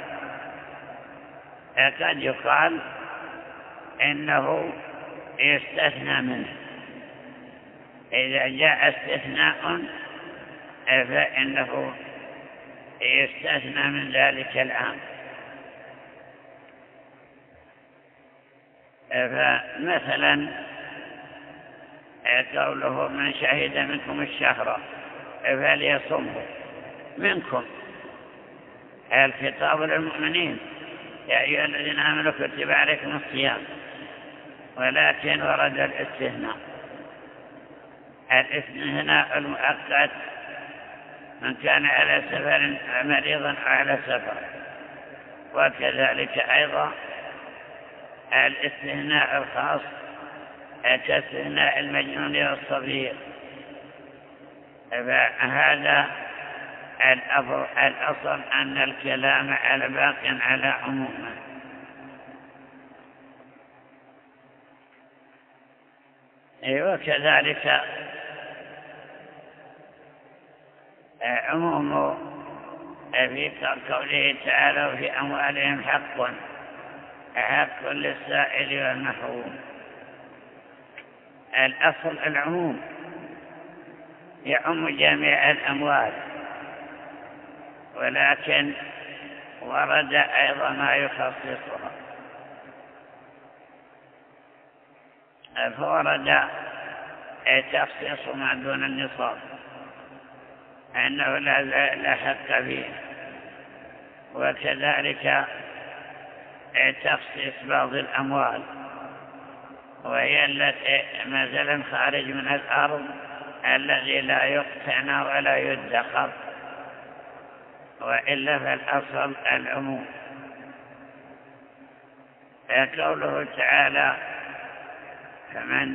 قد يقال إنه يستثنى منه، إذا جاء استثناء فإنه يستثنى من ذلك العام. فمثلا قوله من شهد منكم الشهر فليصمه منكم، الخطاب للمؤمنين يا أيها الذين آمنوا كتب عليكم الصيام، ولكن ورد الاستثناء المؤقت من كان على سفر مريضا أو على سفر، وكذلك أيضا الاستثناء الخاص كاستثناء المجنون والصغير. فهذا الأصل أن الكلام على باق على عمومه. وكذلك عموم في قوله تعالى في أموالهم حق للسائل والمحروم. الأصل العموم يعم جميع الأموال، ولكن ورد أيضا ما يخصصها، فورد تخصيص ما دون النصاب أنه لا حق فيه، وكذلك تخصيص بعض الأموال، وهي التي مثلا خارج من الأرض الذي لا يقتنى ولا يدخر، وإلا فالأصل العموم. قوله تعالى فمن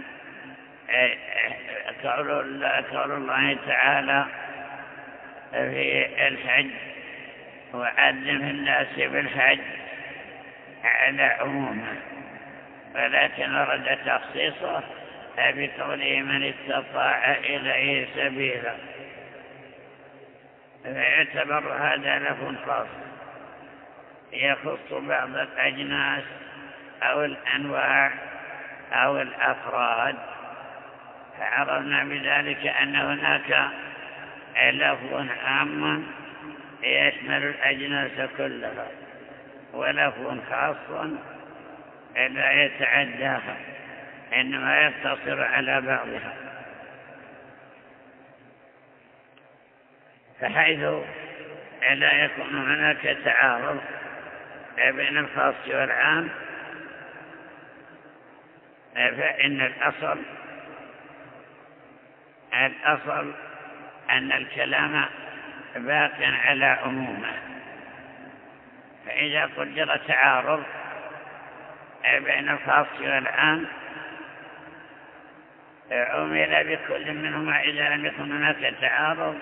قول الله تعالى في الحج وأذن في الناس بالحج على عمومه، ولكن ورد تخصيصه بقوله من استطاع إليه سبيلا، فيعتبر هذا لفظ خاص يخص بعض الأجناس أو الأنواع أو الأفراد. فعرفنا بذلك أن هناك لفظ عام يشمل الأجناس كلها، ولفظ خاص لا يتعداها، إنما يقتصر على بعضها. فحيث لا يكون هناك تعارض بين الخاص والعام، فإن الأصل أن الكلام باق على عمومه. فإذا قدر تعارض بين الخاص والعام عمل بكل منهما إذا لم يكن هناك تعارض.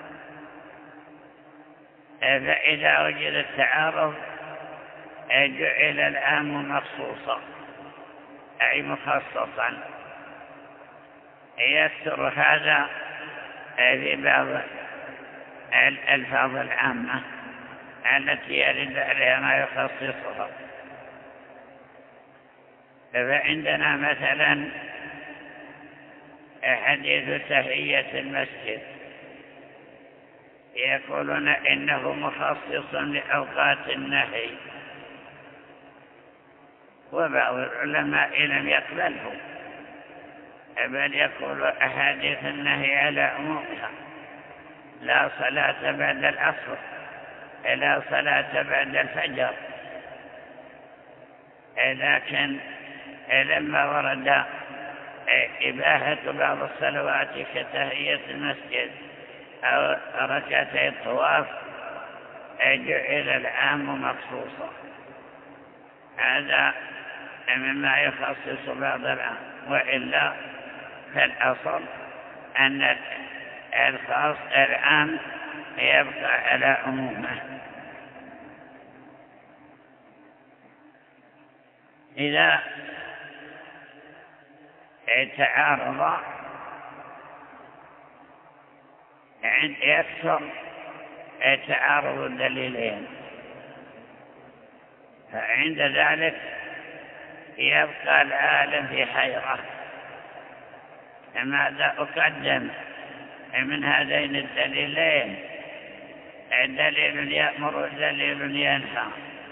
فإذا وجد التعارض جعل العام مخصوصا أي مخصصا. يكثر هذا في بعض الألفاظ العامة التي يرد عليها ما يخصصها. فعندنا مثلا حديث تحية المسجد، يقولون إنه مخصص لأوقات النهي، وبعض العلماء لم يقبله، بل يقول أحاديث النهي على عمومها: لا صلاة بعد العصر، لا صلاة بعد الفجر. لكن لما ورد إباحة بعض الصلوات كتحية المسجد أو ركعتي الطواف جعل العام مخصوصا. هذا مما يخصص بعض العام، وإلا فالأصل أن الخاص العام يبقى على عمومه. إذا تعارض يكثر تعارض الدليلين، فعند ذلك يبقى العالم في حيرة: ماذا أقدم من هذين الدليلين؟ دليل يأمر ودليل ينهى.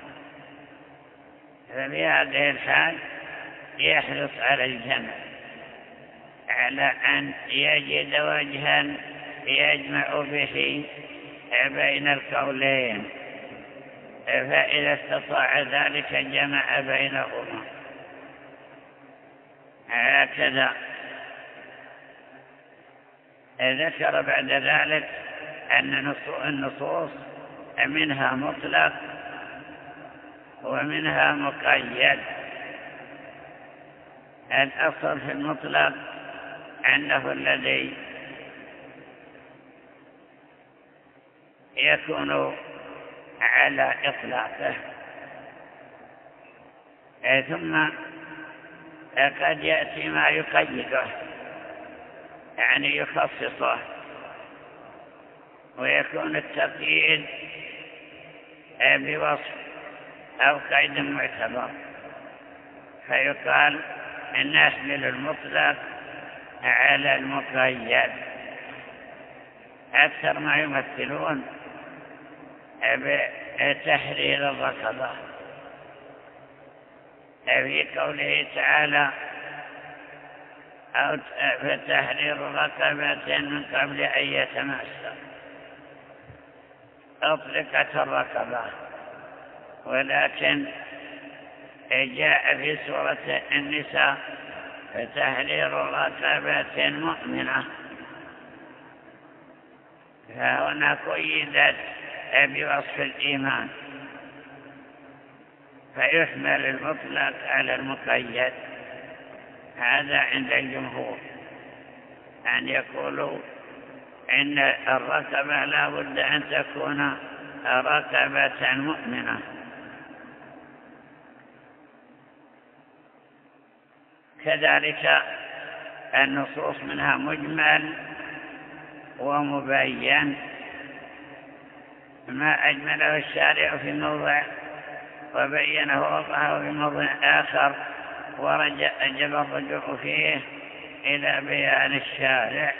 ففي هذه الحال يحرص على الجمع، على أن يجد وجها يجمع به بين القولين، فإذا استطاع ذلك جمع بينهما. هكذا ذكر بعد ذلك أن النصوص منها مطلق ومنها مقيد. الأصل في المطلق أنه الذي يكون على إطلاقه، ثم قد يأتي ما يقيده، يعني يخصصه، ويكون التقييد بوصف أو قيد معتبر، فيقال أن نحمل المطلق على المقيد. أكثر ما يمثلون بتحرير الرقبة في قوله تعالى: أو فتحرير رقبة من قبل أن يتماسا. أطلقت الرقبة، ولكن جاء في سورة النساء فتحرير رقبة مؤمنة، فهنا قيدت بوصف الإيمان، فيحمل المطلق على المقيد. هذا عند الجمهور أن يقولوا إن الرقبة لا بد أن تكون رقبة مؤمنة. كذلك النصوص منها مجمل ومبين، ما أجمله الشارع في موضع وبينه وضعه في موضع آخر، وجب الرجوع فيه إلى بيان الشارع.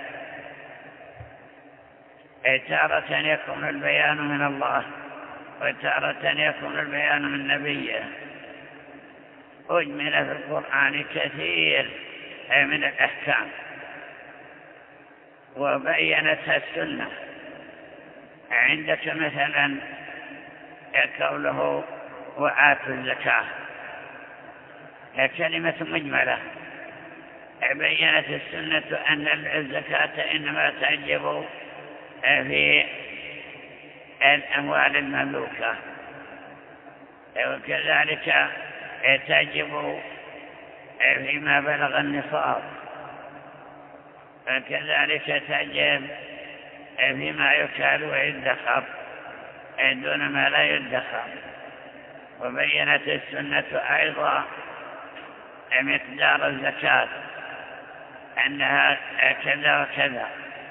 تارة يكون البيان من الله، وتارة يكون البيان من نبيه. أجمل في القرآن كثير من الأحكام وبينتها السنة. عندك مثلا قوله وآتوا الزكاة، كلمة مجملة بينت السنة أن الزكاة إنما تجب في الأموال المملوكة، وكذلك تجب فيما بلغ النصاب، وكذلك تجب فيما يكال ويدخر دون ما لا يدخر. وبينت السنة أيضا مقدار الزكاة أنها كذا وكذا،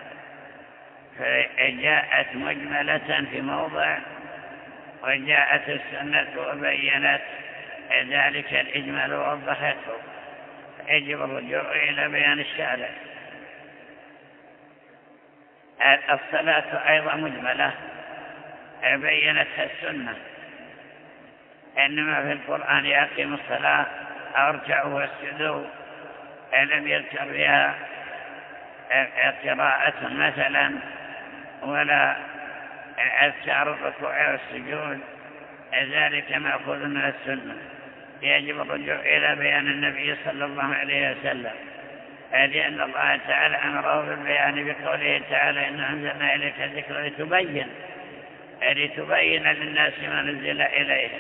فجاءت مجملة في موضع، وجاءت السنة وبينت ذلك الإجمال ووضحته. يجب الرجوع إلى بيان الشارع. الصلاة أيضا مجملة بينتها السنة، إنما في القرآن يقيم الصلاة أو اركعوا واسجدوا، لم يذكر بها قراءة مثلا ولا أذكار الركوع والسجود، ذلك مأخوذ من السنة. يجب الرجوع إلى بيان النبي صلى الله عليه وسلم، لأن الله تعالى أمره بالبيان بقوله تعالى إن أنزلنا إليك الذكر لتبين للناس ما نزل إليهم.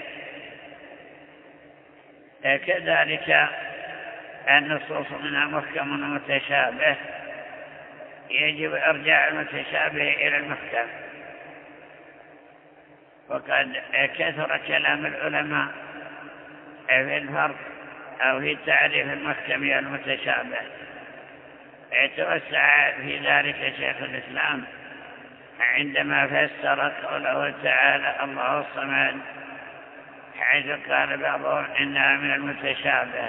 كذلك النصوص منها محكم ومتشابه، يجب إرجاع المتشابه إلى المحكم. وقد كثر كلام العلماء في الفرق أو في تعريف المحكم والمتشابه. توسع في ذلك شيخ الإسلام عندما فسر قوله تعالى الله الصمد، حيث قال بعضهم إنها من المتشابه،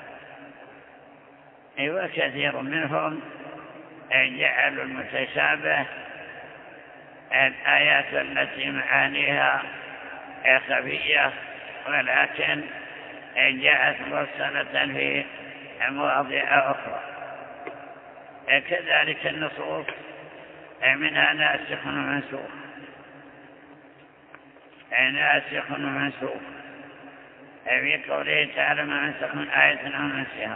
وكثير منهم جعلوا المتشابه الآيات التي معانيها خفية ولكن جاءت مفصلة في مواضع أخرى. كذلك النصوص منها ناسخ ومنسوخ، ناسخ ومنسوخ في قوله تعالى ما ننسخ من آية أو ننسها،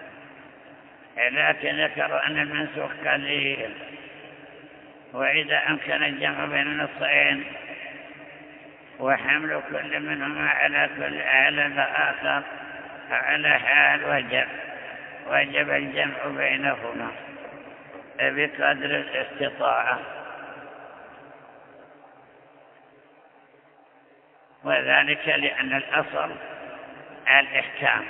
لكن ذكروا أن المنسوخ قليل، وإذا أمكن الجمع بين النصين وحمل كل منهما على الآخر على حال وجب الجمع بينهما بقدر الاستطاعة. وذلك لأن الأصل الإحكام.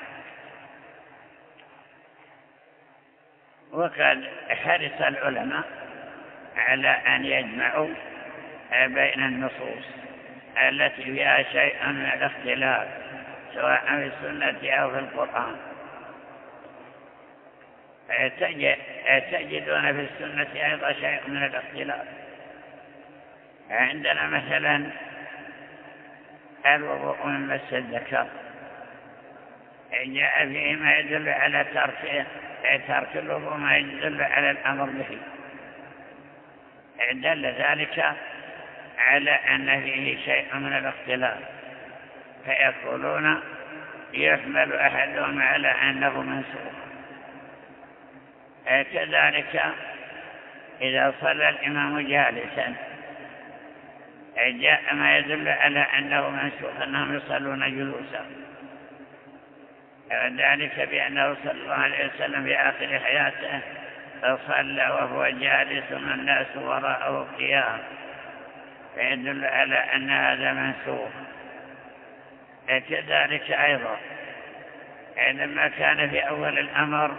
وقد حرص العلماء على أن يجمعوا بين النصوص التي فيها شيء من الاختلاف سواء في السنة أو في القرآن. تجدون في السنة أيضا شيء من الاختلاف. عندنا مثلا الوضوء من مس الذكر، جاء فيه ما يدل على ترك الوضوء ما يدل على الأمر به، دل ذلك على أن فيه شيء من الاختلاف، فيقولون يحمل أحدهم على أنه منسوخ. كذلك إذا صلى الإمام جالسا جاء ما يدل على أنه منسوخ أنهم يصلون جلوسا، وذلك بأنه صلى الله عليه وسلم في آخر حياته فصلى وهو جالس والناس وراءه قيام، فيدل على أن هذا منسوخ. كذلك أيضا لما كان في أول الأمر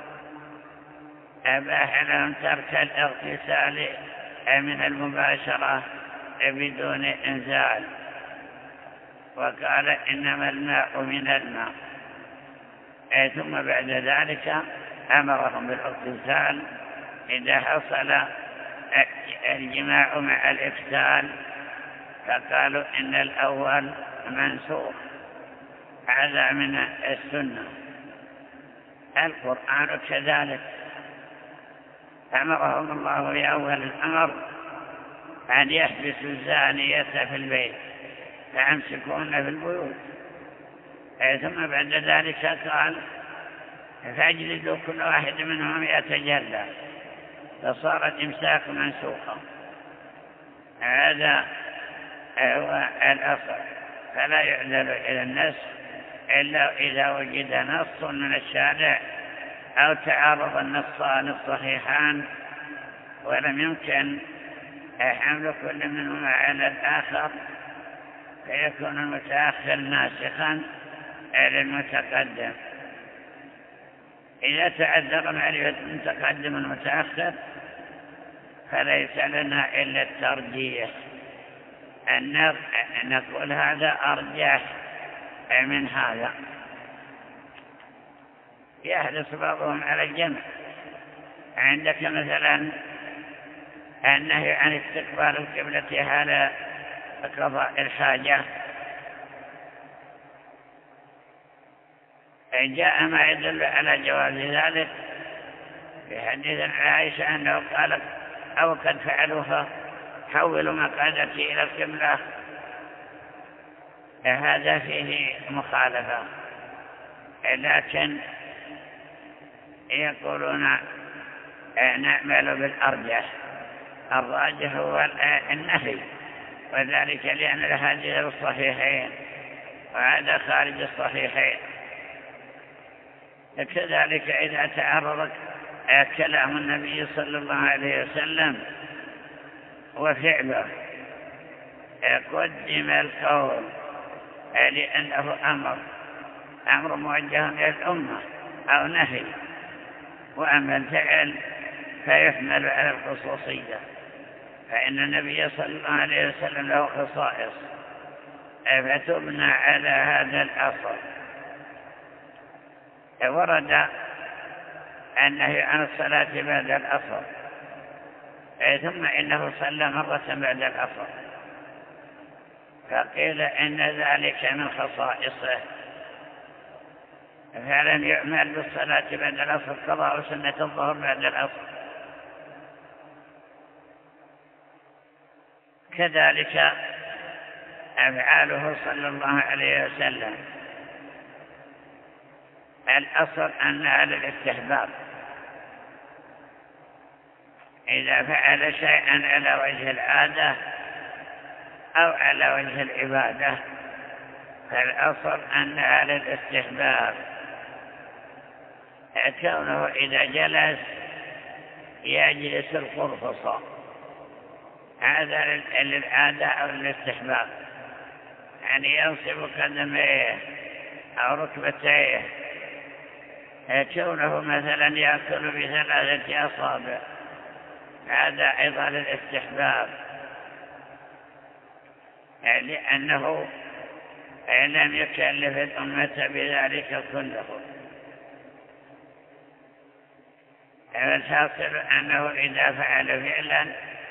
أباح لهم ترك الاغتسال من المباشرة بدون إنزال، وقال إنما الماء من الماء، ثم بعد ذلك أمرهم بالاغتسال إذا حصل الجماع مع الإفتال، فقالوا إن الأول منسوخ، هذا من السنة. القرآن كذلك أمرهم الله في أول الأمر أن يحبسوا الزانية في البيت فأمسكوهن في البيوت، ثم بعد ذلك قال فاجلدوا كل واحد منهم يتجلى، فصار الإمساك منسوخا. هذا هو الأصل، فلا يعدل إلى النسخ إلا إذا وجد نص من الشارع أو تعارض النصان الصحيحان ولم يمكن حمل كل منهما على الآخر، فيكون المتأخر ناسخا للمتقدم. إذا تعذر معرفة المتقدم والمتأخر فليس لنا إلا الترجيح، أن نقول هذا أرجح من هذا. يحرص بعضهم على الجمع. عندك مثلا النهي عن استقبال القبلة على قضاء الحاجة، جاء ما يدل على جواز ذلك في حديث عائشة أنه قالت أو قد فعلوها حولوا مقعدتي إلى القبلة. هذا فيه مخالفة، لكن يقولون نعمل بالأرجح. الراجح هو النهي، وذلك لأن الحديث الصحيحين وهذا خارج الصحيحين. كذلك إذا تعرض كلام النبي صلى الله عليه وسلم وفعله قدم القول لأنه أمر موجه إلى الأمة أو نهي، وأما الفعل فيحمل على الخصوصية، فإن النبي صلى الله عليه وسلم له خصائص فتبنى على هذا الأصل. ورد النهي عن الصلاة بعد العصر، ثم إنه صلى مرة بعد العصر، فقيل إن ذلك من خصائصه، فلم يعمل بالصلاة بعد العصر قضاء سنة الظهر بعد العصر. كذلك أفعاله صلى الله عليه وسلم الأصل أنها للاستحباب، إذا فعل شيئا على وجه العادة أو على وجه العبادة فالأصل أنها للاستحباب. كونه إذا جلس يجلس القرفصة، هذا للعادة أو للاستحباب، يعني ينصب قدميه أو ركبتيه. كونه مثلا يأكل ب3 أصابع، هذا أيضا للاستحباب، لأنه لم يكلف الأمة بذلك كله. الحاصل أنه إذا فعل فعلا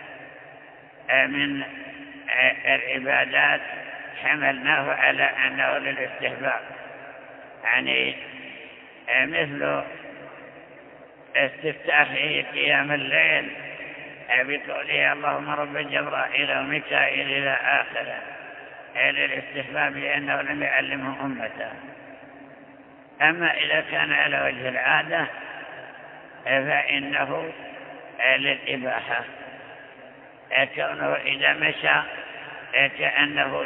من العبادات حملناه على أنه للاستحباب، يعني مثل استفتاحه قيام الليل بقوله اللهم رب جبرائيل وميكائيل إلى آخره، للاستحباب لأنه لم يعلمه أمته. أما إذا كان على وجه العادة فإنه للإباحة، كونه إذا مشى كأنه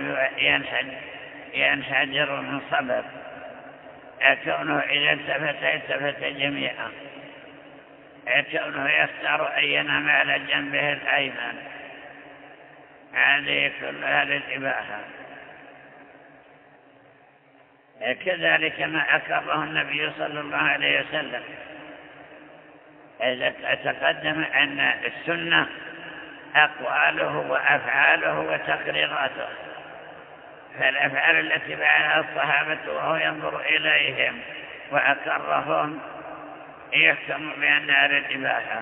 ينحدر من صبب، كونه إذا التفت جميعا، كونه يختار أن ينام على جنبه الأيمن، هذه كلها للإباحة. كذلك ما أقره النبي صلى الله عليه وسلم، تقدم أن السنة أقواله وأفعاله وتقريراته، فالأفعال التي فعلها الصحابة وهو ينظر إليهم وأقرهم يحكم بأنها للإباحة،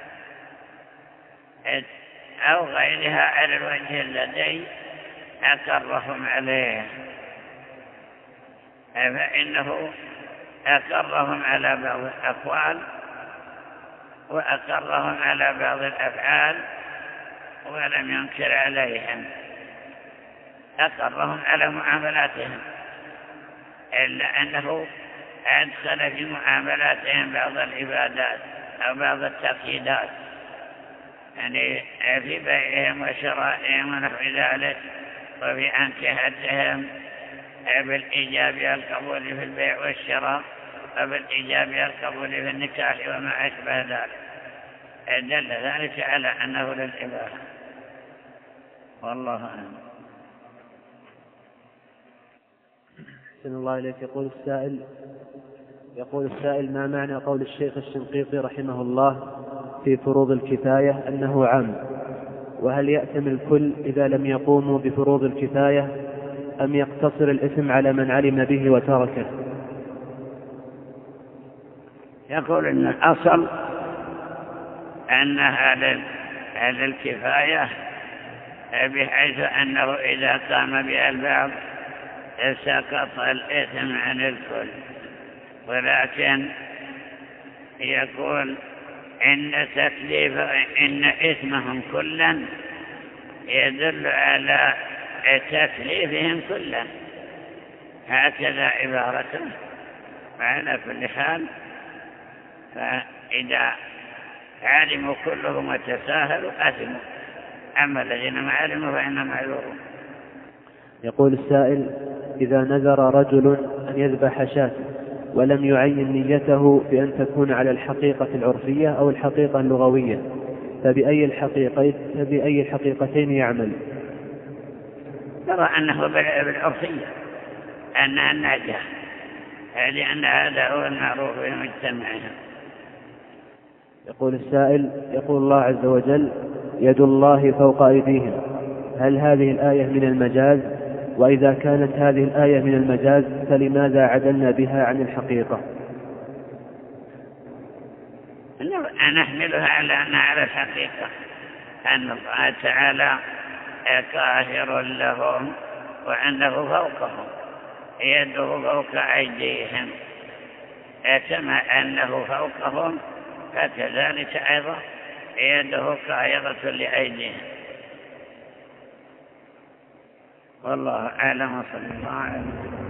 أو غيرها على الوجه الذي أقرهم عليه، فإنه أقرهم على بعض الأقوال وأقرهم على بعض الأفعال ولم ينكر عليهم، أقرهم على معاملاتهم، إلا أنه أدخل في معاملاتهم بعض العبادات أو بعض التقييدات، يعني في بيعهم وشرائهم ونحو ذلك، وفي أنكحتهم بالإيجاب والقبول في البيع والشراء، وبالإيجاب والقبول في النكاح وما أشبه ذلك، دل ذلك على أنه للإباحة، والله أعلم. أحسن الله إليك. يقول السائل: ما معنى قول الشيخ الشنقيطي رحمه الله في فروض الكفاية أنه عام، وهل يأثم الكل إذا لم يقوموا بفروض الكفاية أم يقتصر الإثم على من علم به وتركه؟ يقول إن الأصل أنها للكفاية، بحيث أنه إذا قام بها البعض سقط الإثم عن الكل، ولكن يقول إن إثمهم كلا يدل على تكليفهم كلا، هكذا عبارته. وعلى كل حال فإذا علموا كلهم وتساهلوا أثموا، أما الذين ما علموا فإنهم معذورون. يقول السائل: إذا نذر رجل أن يذبح شاة ولم يعين نيته بأن تكون على الحقيقة العرفية أو الحقيقة اللغوية، فبأي الحقيقتين يعمل؟ ترى أنه بالعرفية أنها الناجح، لأن هذا هو المعروف في مجتمعهم. يقول السائل: يقول الله عز وجل: يد الله فوق أيديهم، هل هذه الآية من المجاز؟ وإذا كانت هذه الآية من المجاز فلماذا عدلنا بها عن الحقيقة؟ نحملها على أنها على الحقيقة، أن الله تعالى قاهر لهم وأنه فوقهم، يده فوق أيديهم، كما أنه فوقهم فكذلك أيضا يده قاهرة لأيديهم. والله أعلم، صلى الله عليه وسلم.